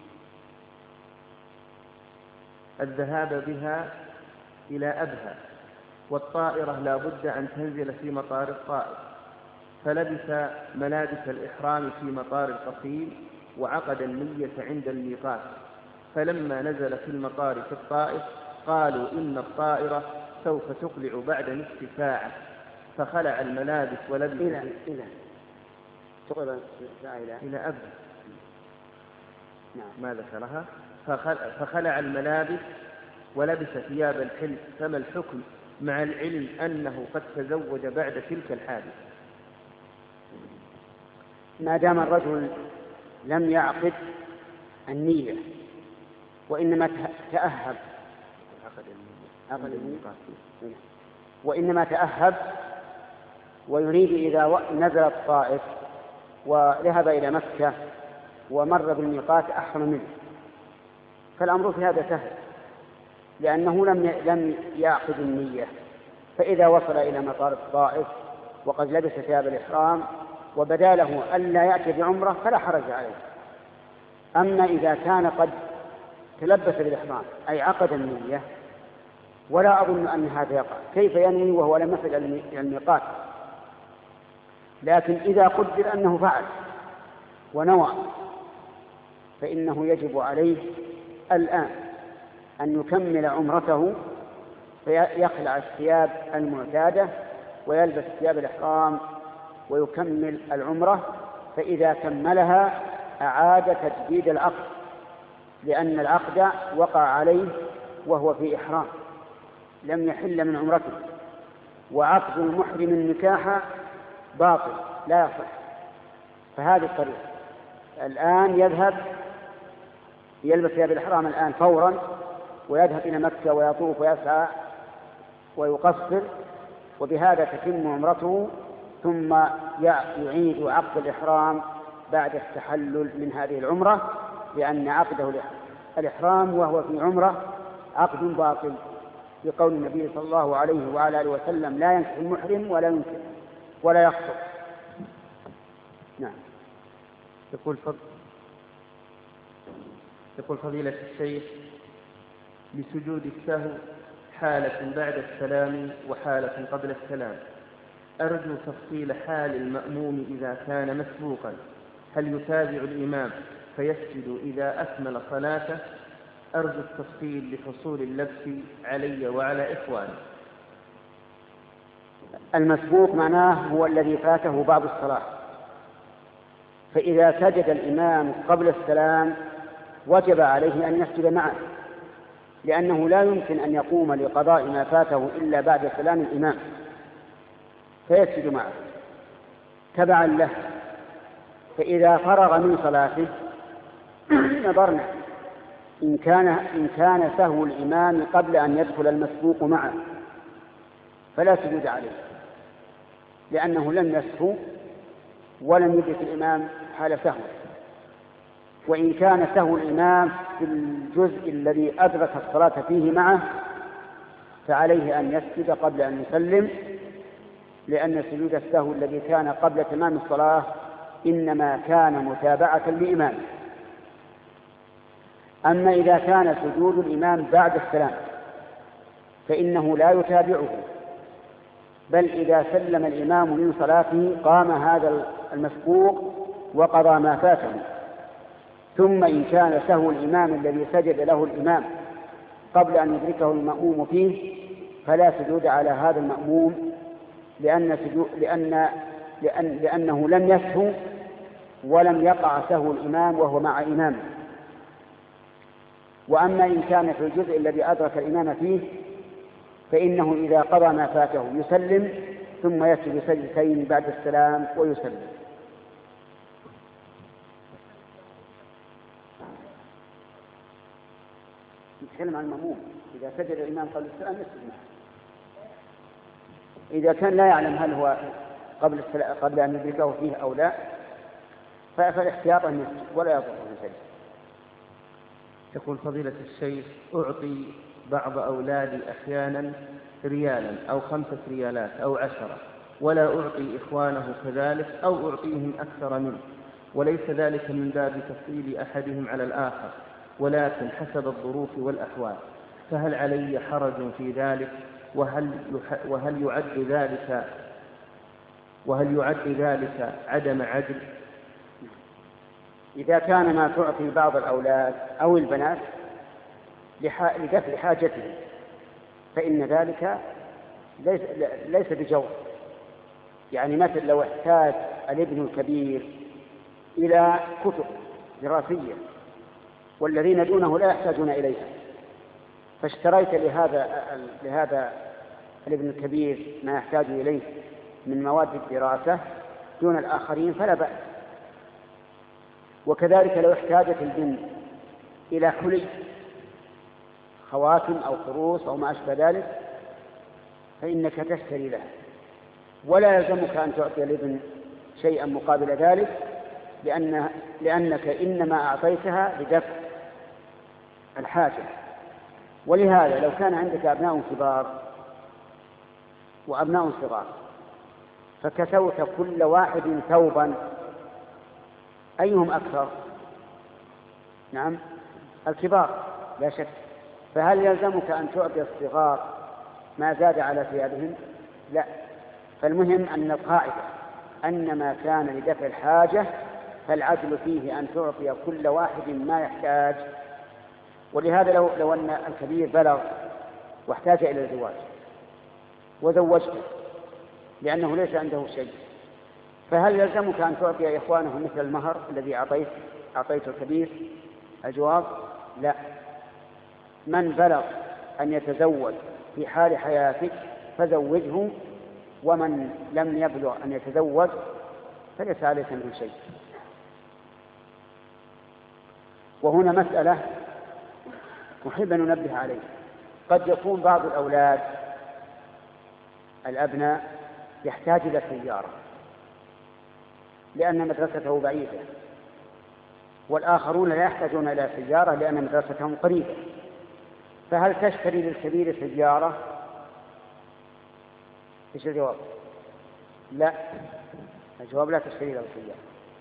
الذهاب بها إلى أبها، والطائرة لا بد أن تنزل في مطار الطائف، فلبس ملابس الإحرام في مطار القصيم وعقد النية عند الميقات، فلما نزل في المطار في الطائف قالوا إن الطائرة سوف تقلع بعد نصف ساعة، فخلع الملابس ولبس إلى إلى تقلع إلى إلى أبها. نعم. ما ذكرها. فخلع الملابس ولبس ثياب الحلم، فما الحكم مع العلم أنه قد تزوج بعد تلك الحادثة؟ ما دام الرجل لم يعقد النية وإنما تأهب عقد النية وإنما تأهب ويريد إذا نزل الطائف وذهب إلى مكة ومر بالميقات أحرم منه، فالأمر في هذا سهل، لأنه لم لم يعقد النية. فإذا وصل إلى مطار الطائف وقد لبس ثياب الإحرام وبدا له ألا يأتي بعمرة فلا حرج عليه. أما إذا كان قد تلبس بالإحرام أي عقد النية ولا أظن أن هذا يقع، كيف ينوي وهو لم يصل إلى الميقات؟ لكن إذا قدر أنه فعل ونوى فإنه يجب عليه الآن أن يكمل عمرته، فيخلع الثياب المعتادة ويلبس ثياب الإحرام ويكمل العمرة. فإذا كملها أعاد تجديد العقد، لأن العقد وقع عليه وهو في إحرام لم يحل من عمرته، وعقد المحرم النكاح باطل لا يصح. فهذه الطريقة الآن يذهب يلبس ثياب الإحرام الآن فورا ويذهب إلى مكة ويطوف ويسعى ويقصر، وبهذا تتم عمرته، ثم يعيد عقد الإحرام بعد التحلل من هذه العمرة، لأن عقده الإحرام وهو في عمرة عقد باطل، بقول النبي صلى الله عليه وعلى آله وسلم: لا ينكح المحرم ولا ينكح ولا يخطب. نعم. يقول فضل يقول فضيلة الشيخ: لسجود السهو حالة بعد السلام وحالة قبل السلام، أرجو تفصيل حال المأموم إذا كان مسبوقا، هل يتابع الإمام فيسجد إذا أكمل صلاته؟ أرجو التفصيل لحصول اللبس علي وعلى إخواني. المسبوق معناه هو الذي فاته بعض الصلاة، فإذا سجد الإمام قبل السلام وجب عليه أن يسجد معه، لأنه لا يمكن أن يقوم لقضاء ما فاته إلا بعد سلام الإمام، فيسجد معه تبعا له. فإذا فرغ من صلاته نظرنا إن كان إن كان سهو الإمام قبل أن يدخل المسبوق معه فلا سجود عليه، لأنه لم يسهو ولم يدرك الإمام حال سهو. وإن كان سهو الإمام في الجزء الذي أدرك الصلاة فيه معه فعليه أن يسجد قبل أن يسلم، لأن سجود السهو الذي كان قبل تمام الصلاة إنما كان متابعة لإمامه. أما إذا كان سجود الإمام بعد السلام فإنه لا يتابعه، بل إذا سلم الإمام من صلاته قام هذا المسبوق وقضى ما فاته. ثم إن كان سهو الإمام الذي سجد له الإمام قبل أن يدركه المأموم فيه فلا سجود على هذا المأموم، لأن سجود لأن لأن لأنه لم يسهو ولم يقع سهو الإمام وهو مع إمامه. وأما إن كان في الجزء الذي أدرك الإمام فيه فإنه إذا قضى ما فاته يسلم ثم يسجد سجدتين بعد السلام ويسلم. نتكلم عن المأموم إذا سجد الإمام قبل السلام يسجد معه. إذا كان لا يعلم هل هو قبل قبل أن يدركه فيه أو لا فالاحتياط أن يسجد ولا يضر أن يسجد. يقول فضيلة الشيخ: أعطي بعض أولادي أحيانا ريالا أو خمسة ريالات أو عشرة، ولا أعطي إخوانه كذلك أو أعطيهم أكثر منه، وليس ذلك من باب تفضيل أحدهم على الآخر، ولكن حسب الظروف والأحوال، فهل علي حرج في ذلك؟ وهل وهل يعد ذلك وهل يعد ذلك عدم عدل؟ إذا كان ما تعطي بعض الأولاد أو البنات لدفع حاجته فإن ذلك ليس, ليس بجور. يعني مثل لو احتاج الابن الكبير إلى كتب دراسية والذين دونه لا يحتاجون إليها، فاشتريت لهذا لهذا الابن الكبير ما يحتاج إليه من مواد الدراسة دون الآخرين فلا بأس. وكذلك لو احتاجت البنت إلى حلي خواتم أو قروص أو ما أشبه ذلك فإنك تشتري لها، ولا يلزمك أن تعطي الابن شيئا مقابل ذلك، لأن لأنك إنما أعطيتها لدفع الحاجة. ولهذا لو كان عندك أبناء كبار وأبناء صغار فكسوت كل واحد ثوبا، أيهم أكثر؟ نعم الكبار لا شك. فهل يلزمك أن تعطي الصغار ما زاد على ثيابهم؟ لا. فالمهم أن القاعدة أن ما كان لدفع الحاجة فالعدل فيه أن تعطي كل واحد ما يحتاج. ولهذا لو, لو أن الكبير بلغ واحتاج إلى الزواج وزوجته لأنه ليس عنده شيء، فهل يلزمك أن تعطي إخوانه مثل المهر الذي أعطيت أعطيت الكبير؟ الجواب لا. من بلغ أن يتزوج في حال حياتك فزوجه، ومن لم يبلغ أن يتزوج فليس عليك منه شيء. وهنا مسألة أحب أن ننبه عليه. قد يكون بعض الأولاد الأبناء يحتاج إلى سيارة لأن مدرسته بعيدة، والآخرون لا يحتاجون إلى سيارة لأن مدرستهم قريبة، فهل تشتري للكبير سيارة؟ إيش الجواب؟ لا. الجواب لا تشتري له سيارة،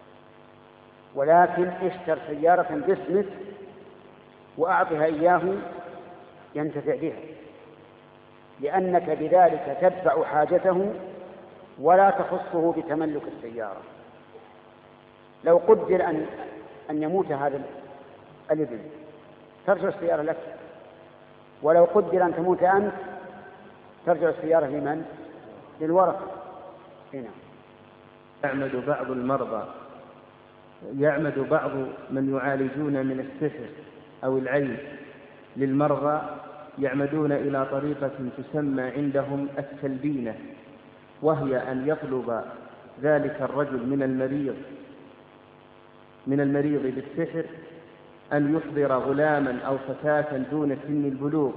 ولكن اشتر سيارة باسمك وأعطها إياه ينتفع بها، لأنك بذلك تدفع حاجته ولا تخصه بتملك السيارة. لو قدر أن أن يموت هذا الابن ترجع السيارة لك، ولو قدر أن تموت أنت ترجع السيارة لمن؟ للورثة. هنا يعمد بعض المرضى يعمد بعض من يعالجون من السحر أو العين للمرضى يعمدون إلى طريقة تسمى عندهم التلبينة، وهي أن يطلب ذلك الرجل من المريض من المريض بالسحر أن يحضر غلاما أو فتاة دون سن البلوغ،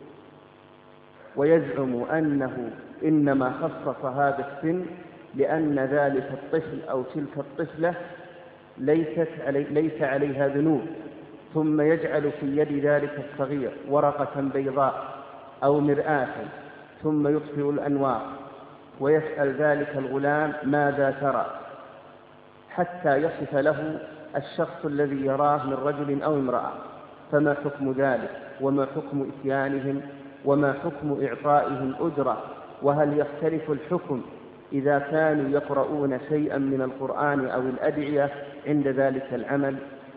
ويزعم أنه إنما خصص هذا السن لأن ذلك الطفل أو تلك الطفلة ليست علي ليس عليها ذنوب، ثم يجعل في يد ذلك الصغير ورقة بيضاء أو مرآة ثم يطفئ الأنوار ويسأل ذلك الغلام ماذا ترى، حتى يصف له الشخص الذي يراه من رجل أو امرأة. فما حكم ذلك؟ وما حكم إتيانهم؟ وما حكم إعطائهم أجرة؟ وهل يختلف الحكم إذا كانوا يقرؤون شيئا من القرآن أو الأدعية عند ذلك العمل؟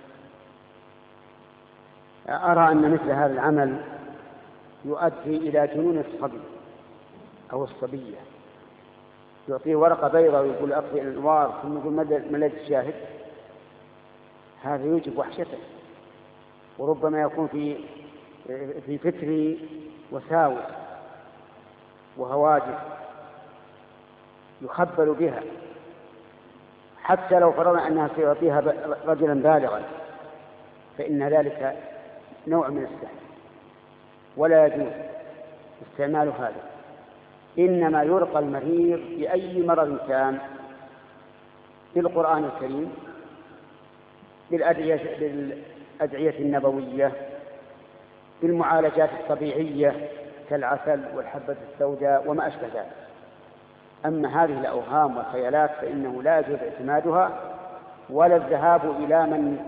أرى أن مثل هذا العمل يؤدي إلى جنون الصبي أو الصبية، يعطيه ورقة بيضاء ويقول أطفئ الأنوار ثم يقول ملذ الشاهد. هذا يوجب وحشته، وربما يكون في في فكر وساوس وهواجس يخبل بها، حتى لو فرضنا أنها سيعطيها رجلا بالغا فإن ذلك نوع من السحر ولا يجوز استعمال هذا. إنما يرقى المريض بأي مرض كان بالقرآن الكريم، بالأدعية, بالأدعية النبوية، بالمعالجات الطبيعية كالعسل والحبة السوداء وما أشبه ذلك. أما هذه الأوهام والخيالات فإنه لا يجوز اعتمادها ولا الذهاب إلى من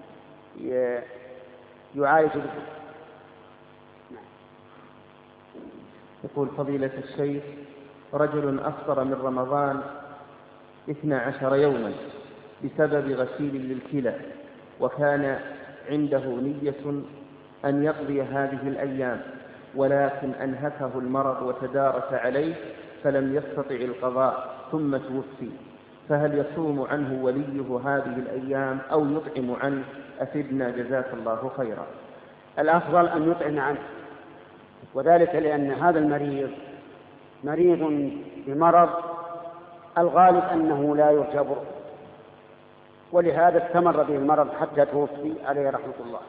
يعالج به. يقول فضيلة الشيخ: رجل أفطر من رمضان اثنى عشر يوما بسبب غسيل للكلى، وكان عنده نية أن يقضي هذه الأيام، ولكن أنهكه المرض وتدارس عليه فلم يستطع القضاء ثم توفي، فهل يصوم عنه وليه هذه الأيام أو يطعم عنه؟ أفدنا جزاك الله خيرا. الأفضل أن يطعم عنه، وذلك لأن هذا المريض مريض بمرض الغالب أنه لا يرجى برؤه، ولهذا استمر به المرض حتى توفي عليه رحمة الله.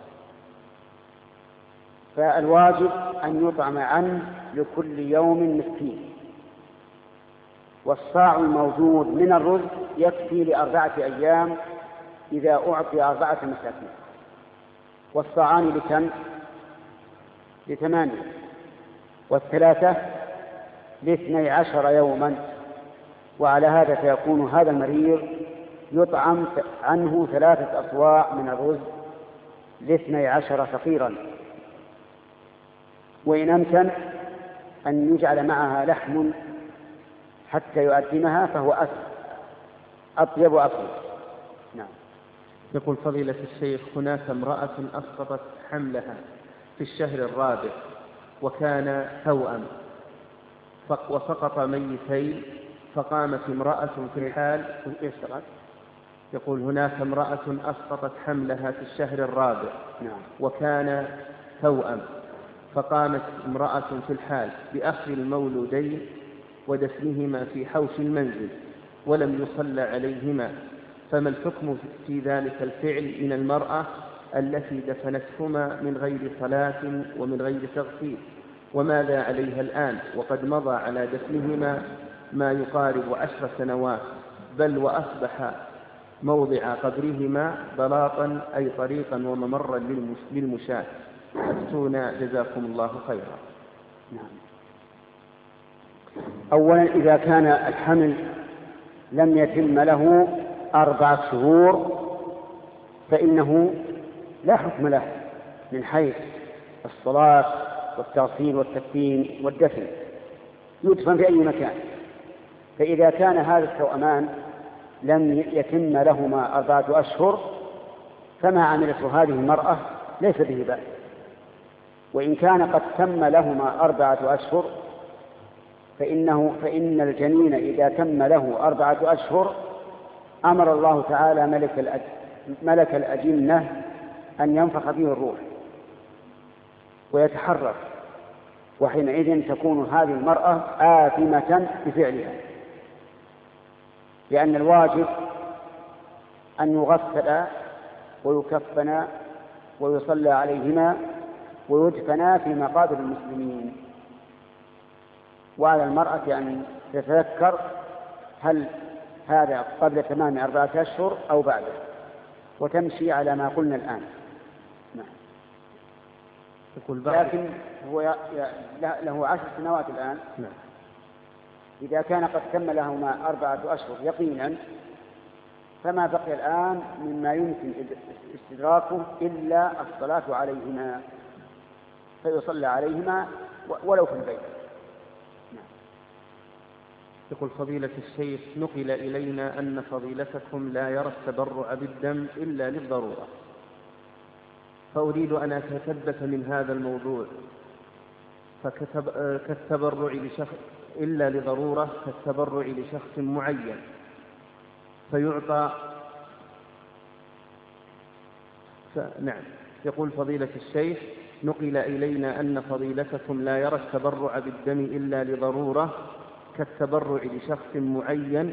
فالواجب أن يطعم عنه لكل يوم مسكين، والصاع الموجود من الرز يكفي لأربعة أيام إذا أعطي أربعة مساكين، والصاعان لكم؟ لثمانية، والثلاثة لاثني عشر يوما. وعلى هذا فيكون هذا المريض يطعم عنه ثلاثة أصواع من الرز لاثني عشر فقيرا، وإن أمكن أن يجعل معها لحم حتى يقدمها فهو أطيب وأطيب. نعم. يقول فضيلة الشيخ: هناك امرأة أسقطت حملها في الشهر الرابع وكان توأم وسقط ميتين، فقامت امرأة في الحال. يقول هناك امرأة أسقطت حملها في الشهر الرابع وكان توأم، فقامت امرأة في الحال بأخذ المولودين ودفنهما في حوش المنزل ولم يصلى عليهما، فما الحكم في ذلك الفعل من المرأة التي دفنتهما من غير صلاة ومن غير تغسيل؟ وماذا عليها الآن وقد مضى على دفنهما ما يقارب عشر سنوات، بل وأصبح موضع قبرهما بلاطا أي طريقا وممرا للمشاة؟ أفتونا جزاكم الله خيرا. نعم. أولا إذا كان الحمل لم يتم له أربعة شهور فإنه لا حكم له من حيث الصلاة والتغسيل والتكفين والدفن، يدفن في أي مكان. فإذا كان هذا التوأمان لم يتم لهما أربعة أشهر فما عملته هذه المرأة ليس به بأس، وإن كان قد تم لهما أربعة أشهر فإنه فإن الجنين إذا تم له أربعة أشهر أمر الله تعالى ملك ملك الأجنة أن ينفخ فيه الروح ويتحرك، وحينئذ تكون هذه المرأة آثمة بفعلها، لأن الواجب أن يغسل ويكفن ويصلى عليهما ويدفنا في مقابر المسلمين، وعلى المرأة أن تتذكر هل هذا قبل تمام أربعة أشهر أو بعده، وتمشي على ما قلنا الآن. نعم. لكن هو له عشر سنوات الآن. نعم. إذا كان قد كمل لهما أربعة أشهر يقينا فما بقي الآن مما يمكن استدراكه إلا الصلاة عليهما، فيصلى عليهما ولو في البيت. يقول فضيلة الشيخ: نقل إلينا أن فضيلتكم لا يرى التبرع بالدم إلا للضرورة، فأريد أن أتثبت من هذا الموضوع، فكالتبرع لشخص إلا لضرورة كالتبرع لشخص معين فيعطى ف... نعم. يقول فضيلة الشيخ: نقل إلينا أن فضيلتكم لا يرى التبرع بالدم إلا لضرورة كالتبرع لشخص معين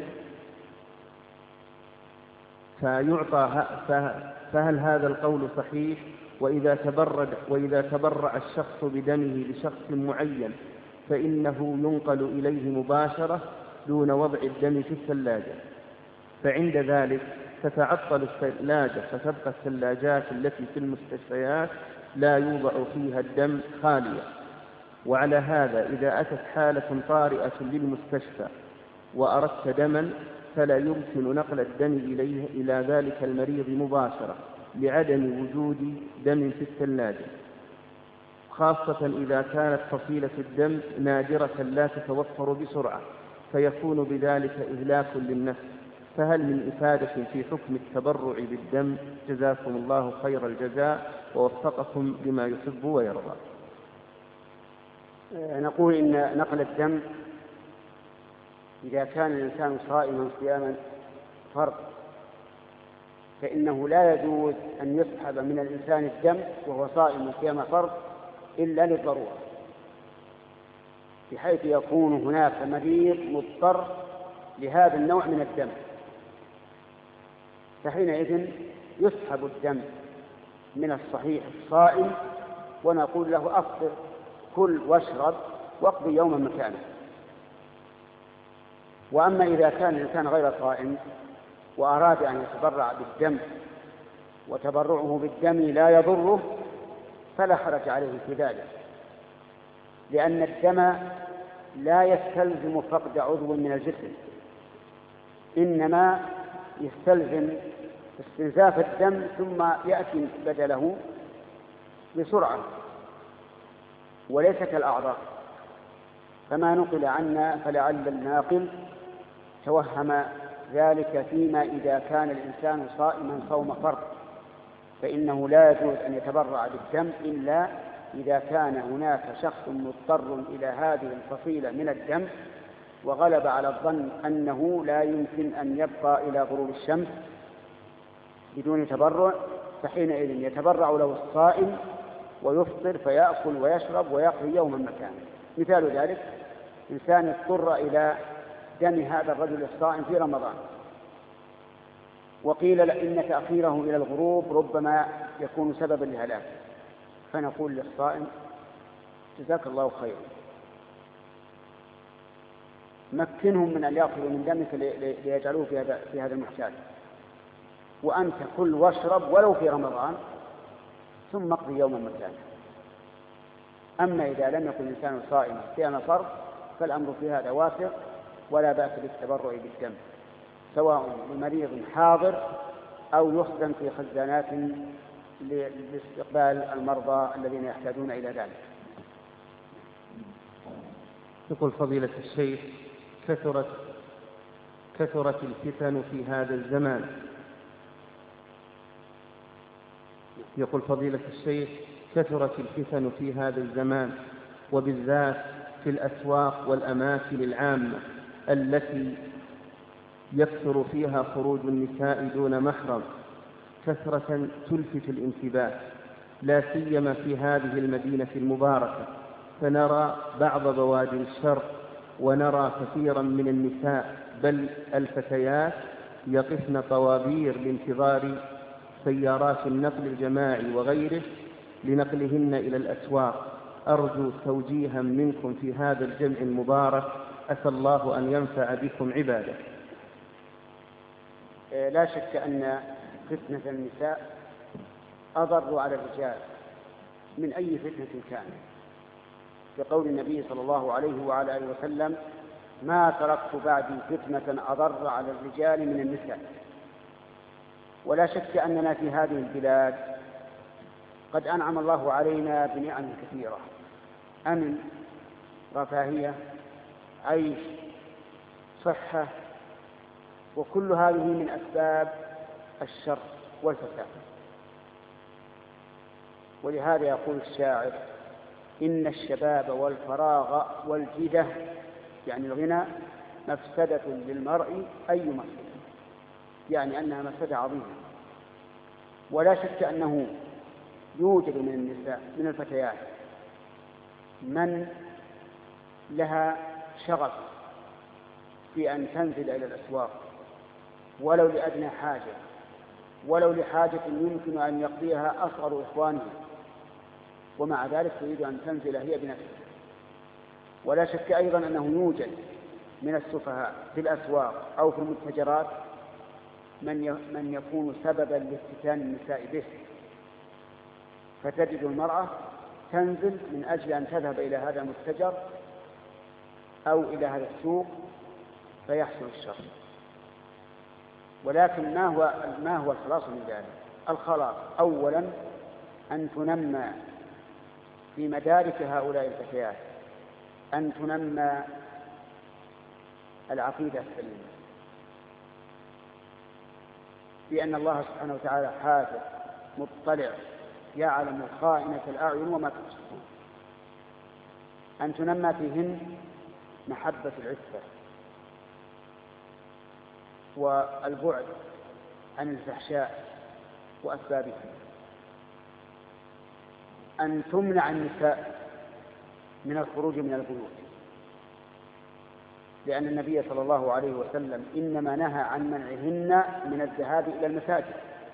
فيعطى، فهل هذا القول صحيح؟ وإذا تبرد وإذا تبرع الشخص بدمه لشخص معين فإنه ينقل إليه مباشرة دون وضع الدم في الثلاجة، فعند ذلك تتعطل الثلاجة فتبقى الثلاجات التي في المستشفيات لا يوضع فيها الدم خالية. وعلى هذا إذا أتت حالة طارئة للمستشفى وأردت دما فلا يمكن نقل الدم إليه إلى ذلك المريض مباشرة لعدم وجود دم في الثلاجة، خاصة إذا كانت فصيلة الدم نادرة لا تتوفر بسرعة فيكون بذلك إهلاك للنفس، فهل من إفادة في حكم التبرع بالدم؟ جزاكم الله خير الجزاء ووفقكم لما يحب ويرضى. نقول إن نقل الدم إذا كان الإنسان صائما صياما فرض فإنه لا يجوز أن يسحب من الإنسان الدم وهو صائم صيام فرض إلا للضرورة، بحيث يكون هناك مريض مضطر لهذا النوع من الدم، فحينئذ يسحب الدم من الصحيح الصائم ونقول له أفطر كل واشرب واقضي يوما مكانه. وأما إذا كان الإنسان غير صائم وأراد أن يتبرع بالدم وتبرعه بالدم لا يضره فلا حرج عليه في ذلك، لأن الدم لا يستلزم فقد عضو من الجسم، إنما يستلزم استنزاف الدم ثم يأتي بدله بسرعة وليس كالأعضاء. فما نقل عنا فلعل الناقل توهم ذلك فيما إذا كان الإنسان صائما صوم فرض، فإنه لا يجوز أن يتبرع بالدم إلا إذا كان هناك شخص مضطر إلى هذه الفصيلة من الدم وغلب على الظن أنه لا يمكن أن يبقى إلى غروب الشمس بدون تبرع، فحينئذ يتبرع له الصائم ويفطر فيأكل ويشرب ويقضي يوما مكانه. مثال ذلك إنسان اضطر إلى دم هذا الرجل الصائم في رمضان وقيل إن تأخيره إلى الغروب ربما يكون سببا لهلاك، فنقول للصائم جزاك الله خيرا، مكنهم من أن يأخذوا من دمك ليجعلوه في هذا في هذا المحتاج، وأنت كل واشرب ولو في رمضان ثم اقضي يوما مكانه. أما إذا لم يكن الإنسان صائما صيام فرض فالأمر في هذا واسع ولا بأس بالتبرع بالدم، سواء لمريض حاضر أو يخزن في خزانات لاستقبال المرضى الذين يحتاجون إلى ذلك. يقول فضيلة الشيخ: كثرت كثرت الفتن في هذا الزمان. يقول فضيلة الشيخ: كثرت الفتن في هذا الزمان وبالذات في الأسواق والأماكن العامة التي يكثر فيها خروج النساء دون محرم، كثرة تلفت الانتباه، لا سيما في هذه المدينة المباركة، فنرى بعض بوادر الشر، ونرى كثيرا من النساء بل الفتيات يقفن طوابير لانتظار سيارات النقل الجماعي وغيره لنقلهن إلى الأسواق. أرجو توجيها منكم في هذا الجمع المبارك، أسأل الله أن ينفع بكم عباده. لا شك أن فتنة النساء أضر على الرجال من أي فتنة كانت، بقول النبي صلى الله عليه وعلى آله وسلم: ما تركت بعدي فتنة أضر على الرجال من النساء. ولا شك أننا في هذه البلاد قد أنعم الله علينا بنعم كثيرة: أمن، رفاهية، عيش، صحة، وكل هذه من أسباب الشر والفساد. ولهذا يقول الشاعر: إن الشباب والفراغ والجدة، يعني الغنى، مفسدة للمرء أي مفسدة، يعني أنها مفسدة عظيمة. ولا شك أنه يوجد من النساء من الفتيات من لها شغف في أن تنزل إلى الأسواق ولو لأدنى حاجة، ولو لحاجة يمكن أن يقضيها أصغر إخوانها، ومع ذلك تريد أن تنزل هي بنفسها. ولا شك أيضا أنه يوجد من السفهاء في الأسواق أو في المتجرات من من يكون سببا لافتتان النساء به، فتجد المرأة تنزل من أجل أن تذهب إلى هذا المتجر أو إلى هذا السوق فيحصل الشر. ولكن ما هو ما هو الخلاص من ذلك؟ الخلاص أولا أن تنمى في مدارك هؤلاء الفتيات، أن تنمى العقيدة السليمة بأن الله سبحانه وتعالى حافظ مطلع يعلم خائنة الأعين وما تكشفون، أن تنمى فيهن محبة العفة والبعد عن الفحشاء وأسبابها، أن تمنع النساء من الخروج من البيوت، لأن النبي صلى الله عليه وسلم إنما نهى عن منعهن من الذهاب إلى المساجد.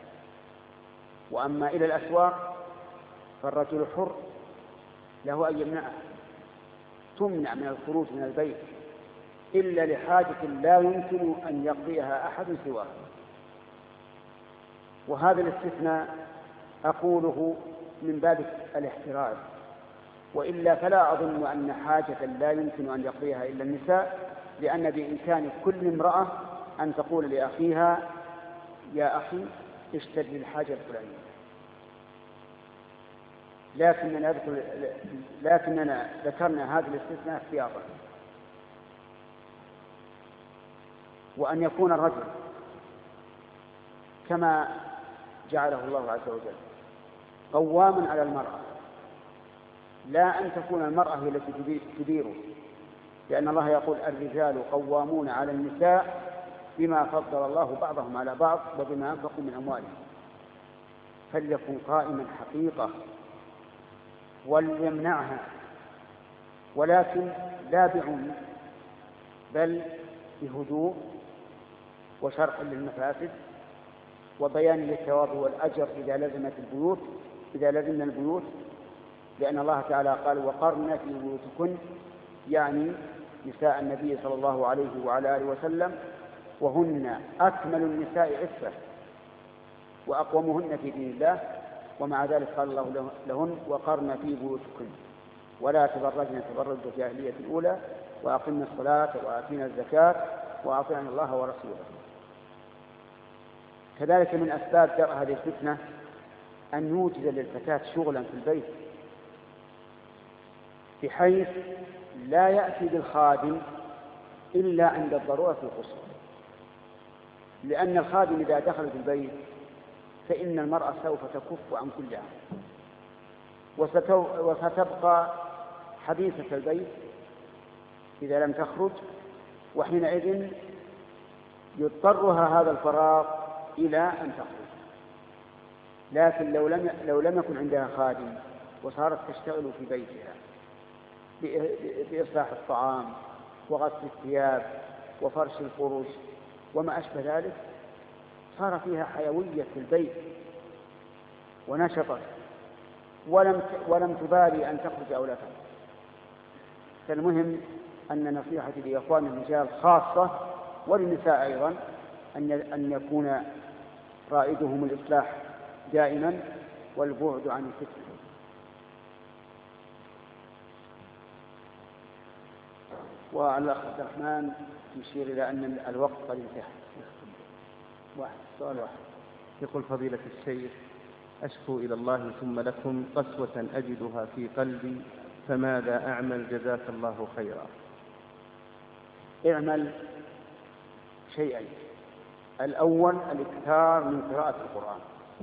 وأما إلى الأسواق فالرجل حر له أن يمنعها، تمنع من الخروج من البيت إلا لحاجة لا يمكن أن يقضيها أحد سواه. وهذا الاستثناء أقوله من باب الاحتراز، وإلا فلا أظن أن حاجة لا يمكن أن يقضيها إلا النساء، لأن بإمكان كل امرأة أن تقول لأخيها: يا أخي اشتد لي الحاجة الفلانية. لكننا لكننا ذكرنا هذا الاستثناء احتياطا. وأن يكون الرجل كما جعله الله عز وجل قواما على المرأة، لا أن تكون المرأة هي التي تديره، لأن الله يقول: الرجال قوامون على النساء بما فضل الله بعضهم على بعض وبما أنفقوا من أموالهم. فليكن قائما حقيقة وليمنعها، ولكن لا بعنف، بل بهدوء وشرح للمفاسد وبيان للثواب والأجر إذا لزمت البيوت إذا لزمنا البيوت، لأن الله تعالى قال: وقرن في بيوتكن، يعني نساء النبي صلى الله عليه وعلى آله وسلم، وهن أكمل النساء عفة وأقومهن في دين الله، ومع ذلك قال الله لهن: وقرن في بيوتكن ولا تبرجن تبرج الجاهلية الأولى وأقمنا الصلاة وآتينا الزكاة وأطعنا الله ورسوله. كذلك من أسباب درء هذه الفتنة أن يوجد للفتاة شغلا في البيت، بحيث لا يأتي بالخادم إلا عند الضرورة القصوى، لأن الخادم إذا دخل في البيت فإن المرأة سوف تكف عن كل عام وستبقى حبيسة البيت إذا لم تخرج، وحينئذ يضطرها هذا الفراغ إلى أن تخرج. لكن لو لم لو لم يكن عندها خادم وصارت تشتغل في بيتها بإصلاح الطعام وغسل الثياب وفرش الفرش وما أشبه ذلك، صار فيها حيوية في البيت ونشطت، ولم ولم تبالي أن تخرج أو لا تخرج. فالمهم أن نصيحتي لإخوان الرجال خاصة وللنساء أيضا أن أن يكون رائدهم الإصلاح دائما والبعد عن الفتنة. والأخ عبد الرحمن يشير إلى أن الوقت قد انتهى. واحد سؤال واحد. يقول فضيلة الشيخ: أشكو إلى الله ثم لكم قسوة أجدها في قلبي، فماذا أعمل جزاك الله خيرا؟ اعمل شيئين. الأول الإكثار من قراءة القرآن،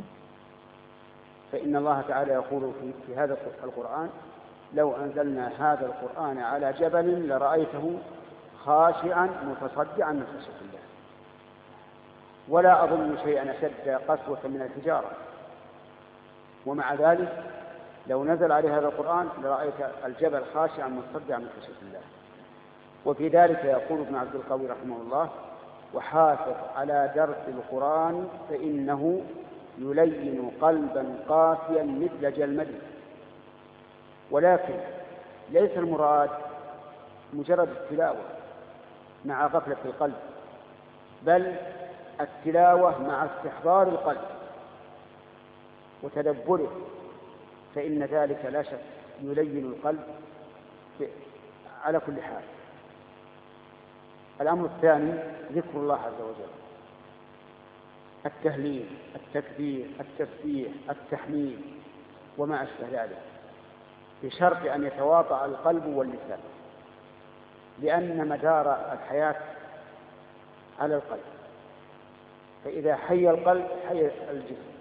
فإن الله تعالى يقول في هذا القرآن: لو أنزلنا هذا القرآن على جبل لرأيته خاشعا متصدعا من خشية الله. ولا أظن شيئا أشد قسوة من الحجارة، ومع ذلك لو نزل عليه هذا القرآن لرأيت الجبل خاشعا متصدعا من خشية الله. وفي ذلك يقول ابن عبد القوي رحمه الله: وحافظ على درس القرآن فإنه يلين قلبا قاسيا مثل جلمد. ولكن ليس المراد مجرد التلاوة مع غفلة القلب، بل التلاوة مع استحضار القلب وتدبره، فإن ذلك لا شك يلين القلب على كل حال. الأمر الثاني ذكر الله عز وجل، التهليل، التكبير، التسبيح، التحميد وما أشبه ذلك، بشرط أن يتواطأ القلب واللسان، لأن مدار الحياة على القلب، فإذا حي القلب حي الجسم.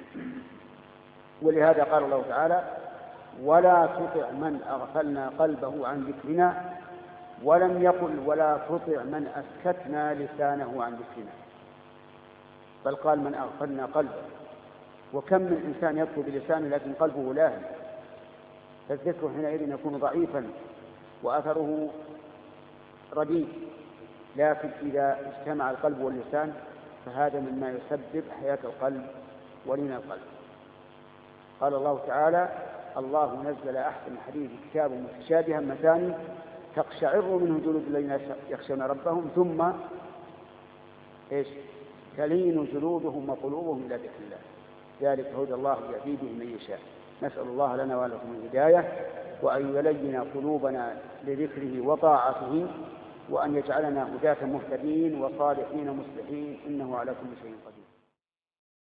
ولهذا قال الله تعالى: ولا تطع من أغفلنا قلبه عن ذكرنا، ولم يقل ولا تطع من أسكتنا لسانه عن ذكرنا، بل قال من أغفلنا قلبه. وكم من إنسان يذكر بلسانه لكن قلبه لاهٍ، فالذكر حينئذ يكون ضعيفا وأثره رديء. لكن إذا اجتمع القلب واللسان فهذا مما يسبب حياة القلب ولين القلب. قال الله تعالى: الله نزل أحسن الحديث كتابا متشابها مثاني تقشعر منه جلود الذين يخشون ربهم ثم إيش تلين جلودهم وقلوبهم إلى ذكر الله، ذلك هدى الله يهدي به من يشاء. نسأل الله لنا ولكم الهداية، وأن يلين قلوبنا لذكره وطاعته، وأن يجعلنا هداة مهتدين وصالحين مصلحين، إنه على كل شيء قدير.